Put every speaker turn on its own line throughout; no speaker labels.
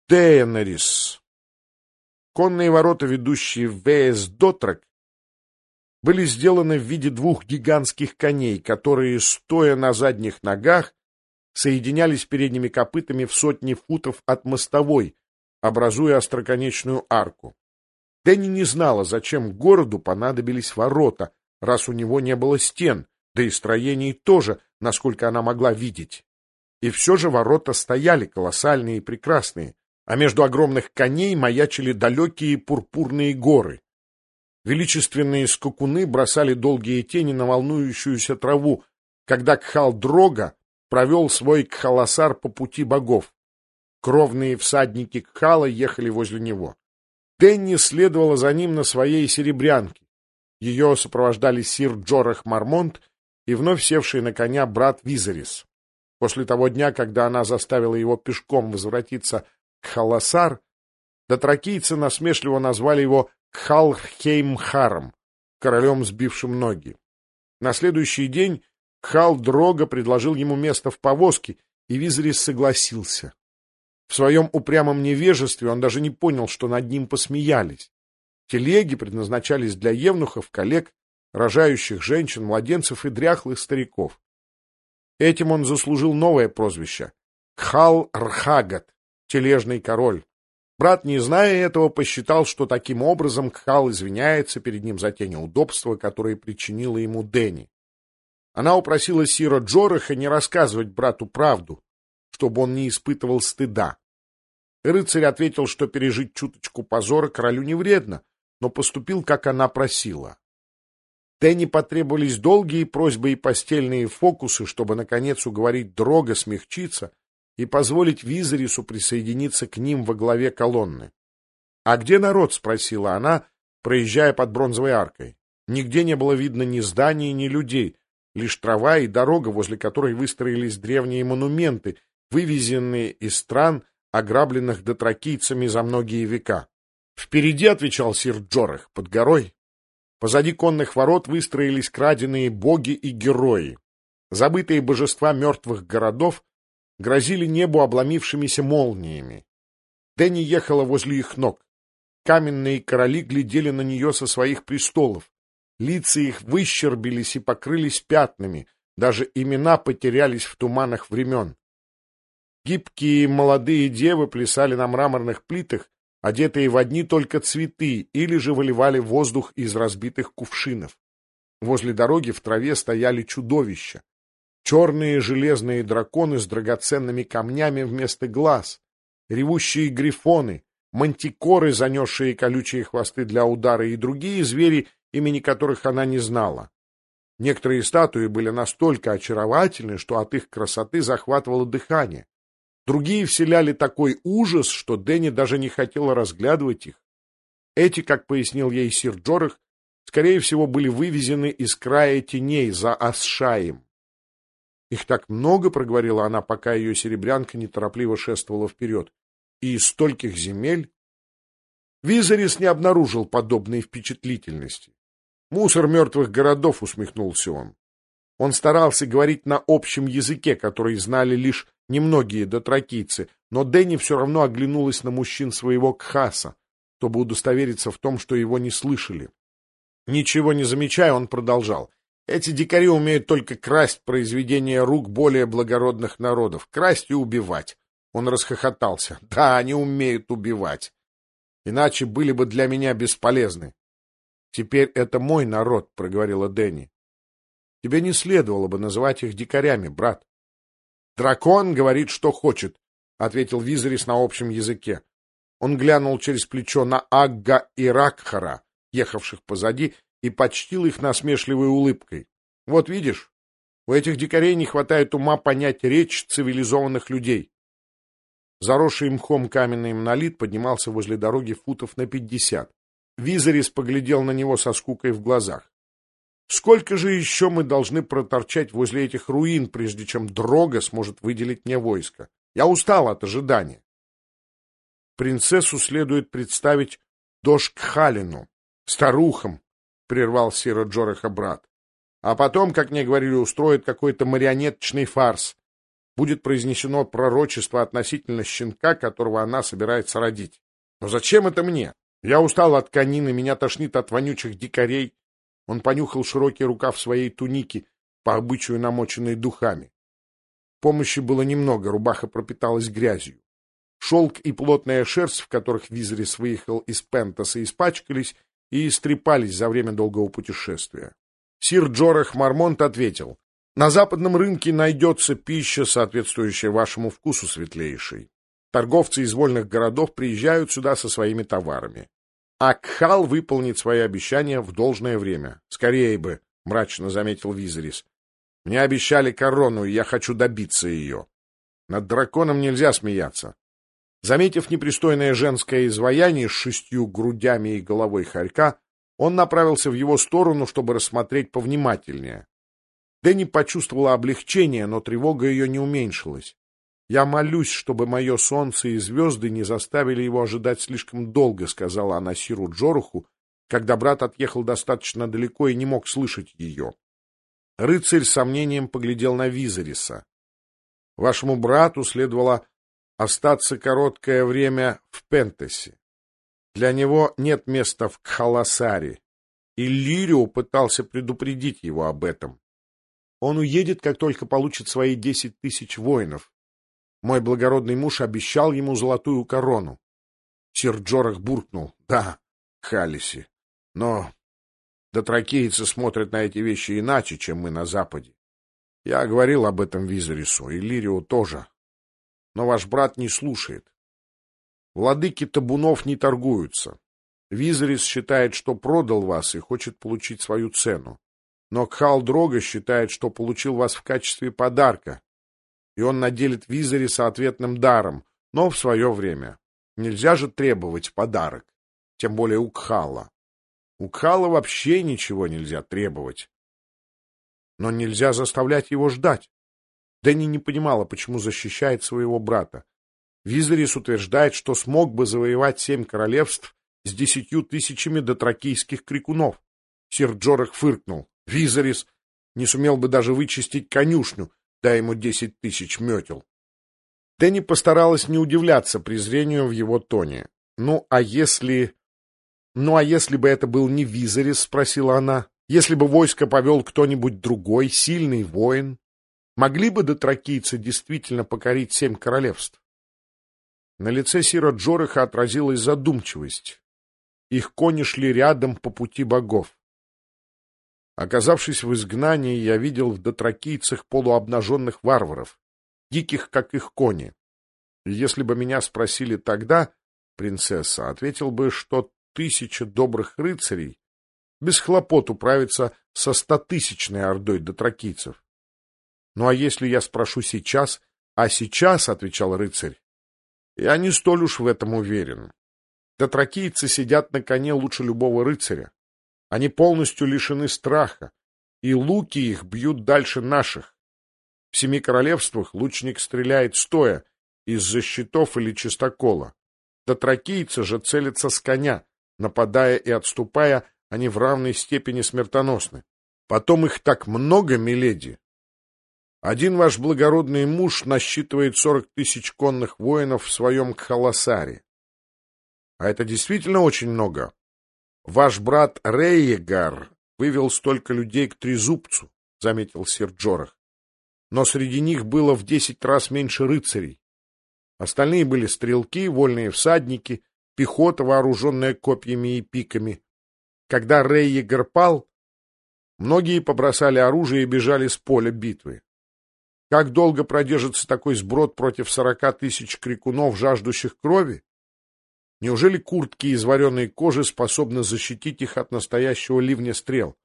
Дейенерис. Конные ворота, ведущие в Веес-Дотрек, были сделаны в виде двух гигантских коней, которые, стоя на задних ногах, соединялись передними копытами в сотни футов от мостовой, образуя остроконечную арку. Дэнни не знала, зачем городу понадобились ворота, раз у него не было стен, да и строений тоже, насколько она могла видеть. И все же ворота стояли колоссальные и прекрасные, а между огромных коней маячили далекие пурпурные горы. Величественные скакуны бросали долгие тени на волнующуюся траву, когда Кхал-Дрога провел свой Кхаласар по пути богов. Кровные всадники Кхала ехали возле него. Дэнни следовала за ним на своей серебрянке. Ее сопровождали сир Джорах Мармонт и вновь севший на коня брат Визерис. После того дня, когда она заставила его пешком возвратиться к Кхаласар, дотракийцы насмешливо назвали его Кхал-Хеймхаром, королем, сбившим ноги. На следующий день Кхал-Дрога предложил ему место в повозке, и Визерис согласился. В своем упрямом невежестве он даже не понял, что над ним посмеялись. Телеги предназначались для евнухов, коллег, рожающих женщин, младенцев и дряхлых стариков. Этим он заслужил новое прозвище — Кхал-Рхагат, тележный король. Брат, не зная этого, посчитал, что таким образом Кхал извиняется перед ним за те неудобства, которые причинила ему Дэнни. Она упросила сира Джораха не рассказывать брату правду, чтобы он не испытывал стыда. Рыцарь ответил, что пережить чуточку позора королю не вредно, но поступил, как она просила. Дэнни потребовались долгие просьбы и постельные фокусы, чтобы, наконец, уговорить Дрога смягчиться и позволить Визерису присоединиться к ним во главе колонны. — А где народ? — спросила она, проезжая под бронзовой аркой. Нигде не было видно ни зданий, ни людей, лишь трава и дорога, возле которой выстроились древние монументы, вывезенные из стран, ограбленных дотракийцами за многие века. — Впереди, — отвечал сир Джорах, — под горой. Позади конных ворот выстроились краденые боги и герои. Забытые божества мертвых городов грозили небу обломившимися молниями. Дэнни ехала возле их ног. Каменные короли глядели на нее со своих престолов. Лица их выщербились и покрылись пятнами, даже имена потерялись в туманах времен. Гибкие молодые девы плясали на мраморных плитах, одетые в одни только цветы, или же выливали воздух из разбитых кувшинов. Возле дороги в траве стояли чудовища. Черные железные драконы с драгоценными камнями вместо глаз, ревущие грифоны, мантикоры, занесшие колючие хвосты для удара, и другие звери, имени которых она не знала. Некоторые статуи были настолько очаровательны, что от их красоты захватывало дыхание. Другие вселяли такой ужас, что Дэнни даже не хотела разглядывать их. Эти, как пояснил ей сир Джорах, скорее всего, были вывезены из края теней за Асшаем. «Их так много», — проговорила она, пока ее серебрянка неторопливо шествовала вперед, — «и из стольких земель». Визерис не обнаружил подобной впечатлительности. «Мусор мертвых городов», — усмехнулся он. Он старался говорить на общем языке, который знали лишь немногие дотракийцы, но Дэнни все равно оглянулась на мужчин своего Кхаса, чтобы удостовериться в том, что его не слышали. Ничего не замечая, он продолжал. «Эти дикари умеют только красть произведения рук более благородных народов, красть и убивать». Он расхохотался. «Да, они умеют убивать. Иначе были бы для меня бесполезны». «Теперь это мой народ», — проговорила Дэнни. «Тебе не следовало бы называть их дикарями, брат». «Дракон говорит, что хочет», — ответил Визерис на общем языке. Он глянул через плечо на Агга и Ракхара, ехавших позади, и почтил их насмешливой улыбкой. «Вот видишь, у этих дикарей не хватает ума понять речь цивилизованных людей». Заросший мхом каменный монолит поднимался возле дороги футов на 50. Визерис поглядел на него со скукой в глазах. «Сколько же еще мы должны проторчать возле этих руин, прежде чем Дрога сможет выделить мне войско? Я устал от ожидания». «Принцессу следует представить Дошкхалину, старухам», — прервал сира Джораха брат. «А потом, как мне говорили, устроит какой-то марионеточный фарс. будет произнесено пророчество относительно щенка, которого она собирается родить. Но зачем это мне? Я устал от конины, меня тошнит от вонючих дикарей. Он понюхал широкий рукав своей туники, по обычаю намоченной духами. Помощи было немного, рубаха пропиталась грязью. Шелк и плотная шерсть, в которых Визерис выехал из Пентаса, испачкались и истрепались за время долгого путешествия. Сир Джорах Мармонт ответил: «На западном рынке найдется пища, соответствующая вашему вкусу, светлейший. Торговцы из вольных городов приезжают сюда со своими товарами. А Кхал выполнит свои обещания в должное время. Скорее бы», — мрачно заметил Визерис. «Мне обещали корону, и я хочу добиться ее. Над драконом нельзя смеяться». Заметив непристойное женское изваяние с 6 грудями и головой хорька, он направился в его сторону, чтобы рассмотреть повнимательнее. Дэнни почувствовала облегчение, но тревога ее не уменьшилась. «Я молюсь, чтобы мое солнце и звезды не заставили его ожидать слишком долго», — сказала она сиру Джораху, когда брат отъехал достаточно далеко и не мог слышать ее. Рыцарь с сомнением поглядел на Визериса. «Вашему брату следовало остаться короткое время в Пентасе. Для него нет места в Кхаласаре, и Лирио пытался предупредить его об этом. Он уедет, как только получит свои 10 000 воинов. Мой благородный муж обещал ему золотую корону». Сир Джорах буркнул: «Да, Халиси, но дотракийцы смотрят на эти вещи иначе, чем мы на Западе. Я говорил об этом Визерису, и Лирио тоже. Но ваш брат не слушает. Владыки табунов не торгуются. Визерис считает, что продал вас и хочет получить свою цену. Но Кхал-Дрога считает, что получил вас в качестве подарка, и он наделит Визериса ответным даром, но в свое время. Нельзя же требовать подарок, тем более у Кхала. У Кхала вообще ничего нельзя требовать. Но нельзя заставлять его ждать». Дэнни не понимала, почему защищает своего брата. Визерис утверждает, что смог бы завоевать 7 королевств с 10 000 дотракийских крикунов. Сир Джорах фыркнул. Визерис не сумел бы даже вычистить конюшню, дай ему 10 000 метел. Дэнни постаралась не удивляться презрению в его тоне. «Ну, а если бы это был не Визерис?» — спросила она. «Если бы войско повел кто-нибудь другой, сильный воин, могли бы дотракийцы действительно покорить 7 королевств?» На лице сира Джораха отразилась задумчивость. Их кони шли рядом по пути богов. «Оказавшись в изгнании, я видел в дотракийцах полуобнаженных варваров, диких, как их кони. И если бы меня спросили тогда, принцесса, ответил бы, что 1000 добрых рыцарей без хлопот управятся со 100-тысячной ордой дотракийцев. Ну а если я спрошу сейчас?» «А сейчас, — отвечал рыцарь, — я не столь уж в этом уверен. Дотракийцы сидят на коне лучше любого рыцаря. Они полностью лишены страха, и луки их бьют дальше наших. В 7 королевствах лучник стреляет стоя, из-за щитов или чистокола. Дотракийцы же целятся с коня, нападая и отступая, они в равной степени смертоносны. Потом их так много, миледи. Один ваш благородный муж насчитывает 40 000 конных воинов в своем Кхаласаре. А это действительно очень много. Ваш брат Рейегар вывел столько людей к Трезубцу, — заметил сир Джорах. Но среди них было в 10 раз меньше рыцарей. Остальные были стрелки, вольные всадники, пехота, вооруженная копьями и пиками. Когда Рейегар пал, многие побросали оружие и бежали с поля битвы. Как долго продержится такой сброд против 40 000 крикунов, жаждущих крови? Неужели куртки из вареной кожи способны защитить их от настоящего ливня стрел?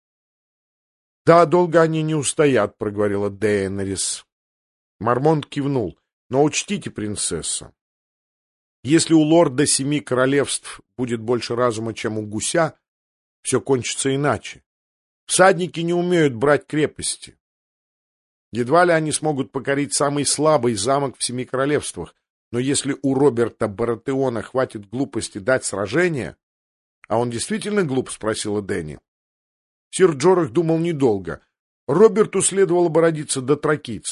— Да, долго они не устоят, — проговорила Дейенерис. Мармонт кивнул. — Но учтите, принцесса, если у лорда 7 королевств будет больше разума, чем у гуся, все кончится иначе. Всадники не умеют брать крепости. Едва ли они смогут покорить самый слабый замок в 7 королевствах, но если у Роберта Баратеона хватит глупости дать сражение... — А он действительно глуп? — спросила Дэнни. Сир Джорах думал недолго. Роберту следовало бы родиться дотракийцем.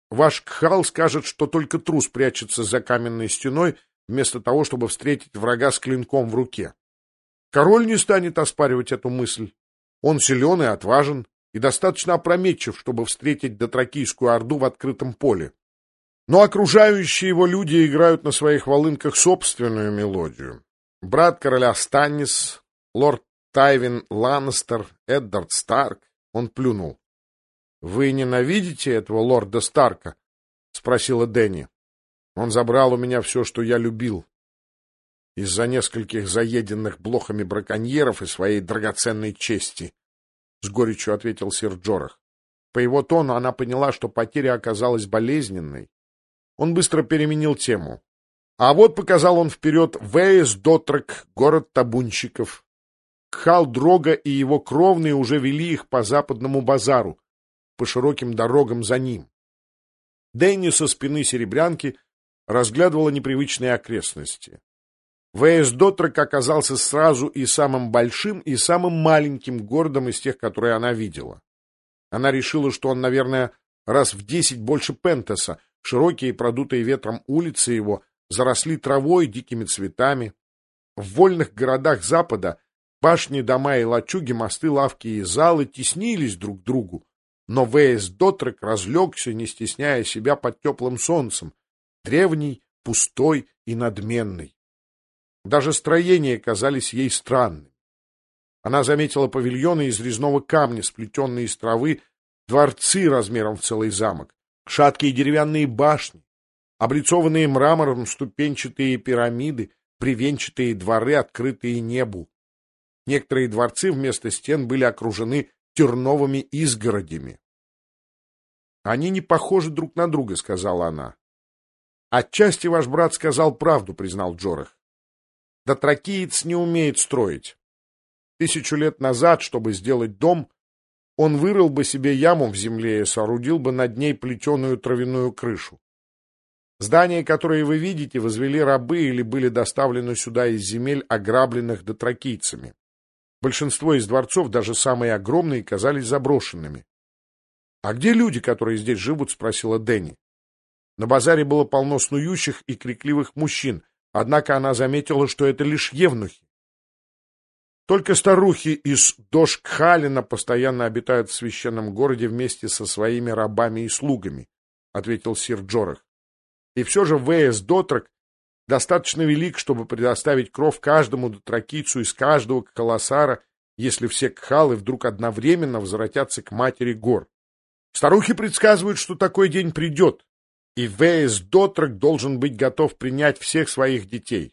Ваш Кхал скажет, что только трус прячется за каменной стеной, вместо того, чтобы встретить врага с клинком в руке. Король не станет оспаривать эту мысль. Он силен и отважен, и достаточно опрометчив, чтобы встретить дотракийскую орду в открытом поле. Но окружающие его люди играют на своих волынках собственную мелодию. Брат короля Станнис, лорд Тайвин Ланнестер, Эддард Старк. Он плюнул. — Вы ненавидите этого лорда Старка? — спросила Дэнни. — Он забрал у меня все, что я любил. Из-за нескольких заеденных блохами браконьеров и своей драгоценной чести, — с горечью ответил сир Джорах. По его тону она поняла, что потеря оказалась болезненной. Он быстро переменил тему. А вот показал он вперед Вэйс Дотрек, город табунщиков. Кхал Дрога и его кровные уже вели их по западному базару, по широким дорогам за ним. Дэнни со спины серебрянки разглядывала непривычные окрестности. Вэйс Дотрек оказался сразу и самым большим, и самым маленьким городом из тех, которые она видела. Она решила, что он, наверное, раз в 10 больше Пентеса. Широкие, продутые ветром улицы его заросли травой, дикими цветами. В вольных городах Запада башни, дома и лачуги, мосты, лавки и залы теснились друг к другу, но Вэйс Дотрек разлегся, не стесняя себя под теплым солнцем, древний, пустой и надменный. Даже строения казались ей странными. Она заметила павильоны из резного камня, сплетенные из травы, дворцы размером в целый замок, шаткие деревянные башни, облицованные мрамором ступенчатые пирамиды, бревенчатые дворы, открытые небу. Некоторые дворцы вместо стен были окружены терновыми изгородями. «Они не похожи друг на друга», — сказала она. «Отчасти ваш брат сказал правду», — признал Джорах. «Дотракиец не умеет строить. 1000 лет назад, чтобы сделать дом, он вырыл бы себе яму в земле и соорудил бы над ней плетеную травяную крышу. Здания, которые вы видите, возвели рабы или были доставлены сюда из земель, ограбленных дотракийцами. Большинство из дворцов, даже самые огромные, казались заброшенными. — А где люди, которые здесь живут? — спросила Дэнни. На базаре было полно снующих и крикливых мужчин, однако она заметила, что это лишь евнухи. Только старухи из Дошкхалина постоянно обитают в священном городе вместе со своими рабами и слугами, — ответил сир Джорах. И все же Вэйс Дотрек достаточно велик, чтобы предоставить кров каждому дотракийцу из каждого кхаласара, если все кхалы вдруг одновременно возвратятся к матери гор. Старухи предсказывают, что такой день придет, и Вэйс Дотрек должен быть готов принять всех своих детей.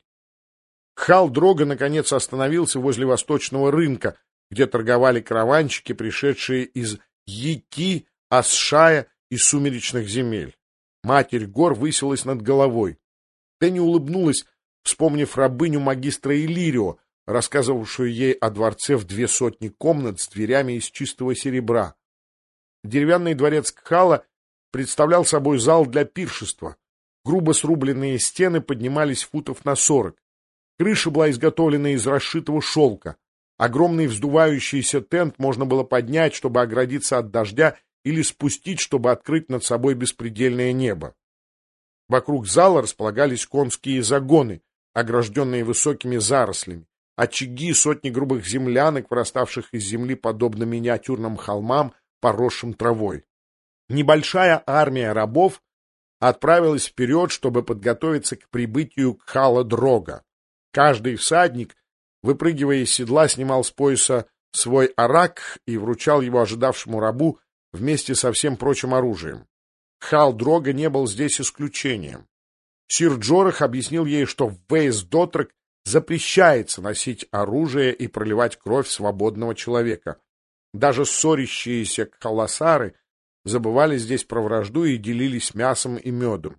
Кхал Дрога наконец остановился возле восточного рынка, где торговали караванщики, пришедшие из Йити, Асшая и сумеречных земель. Матерь гор высилась над головой. Дэнни улыбнулась, вспомнив рабыню магистра Иллирио, рассказывавшую ей о дворце в 200 комнат с дверями из чистого серебра. Деревянный дворец Кхала представлял собой зал для пиршества. Грубо срубленные стены поднимались футов на 40. Крыша была изготовлена из расшитого шелка. Огромный вздувающийся тент можно было поднять, чтобы оградиться от дождя, или спустить, чтобы открыть над собой беспредельное небо. Вокруг зала располагались конские загоны, огражденные высокими зарослями, очаги, сотни грубых землянок, выраставших из земли подобно миниатюрным холмам, поросшим травой. Небольшая армия рабов отправилась вперед, чтобы подготовиться к прибытию Кхала Дрога. Каждый всадник, выпрыгивая из седла, снимал с пояса свой арак и вручал его ожидавшему рабу вместе со всем прочим оружием. Кхал Дрога не был здесь исключением. Сир Джорах объяснил ей, что в Вэйс Дотрек запрещается носить оружие и проливать кровь свободного человека. Даже ссорящиеся кхаласары забывали здесь про вражду и делились мясом и медом.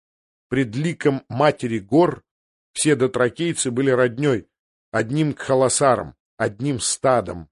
Пред ликом матери гор все дотракейцы были родней, одним кхаласаром, одним стадом.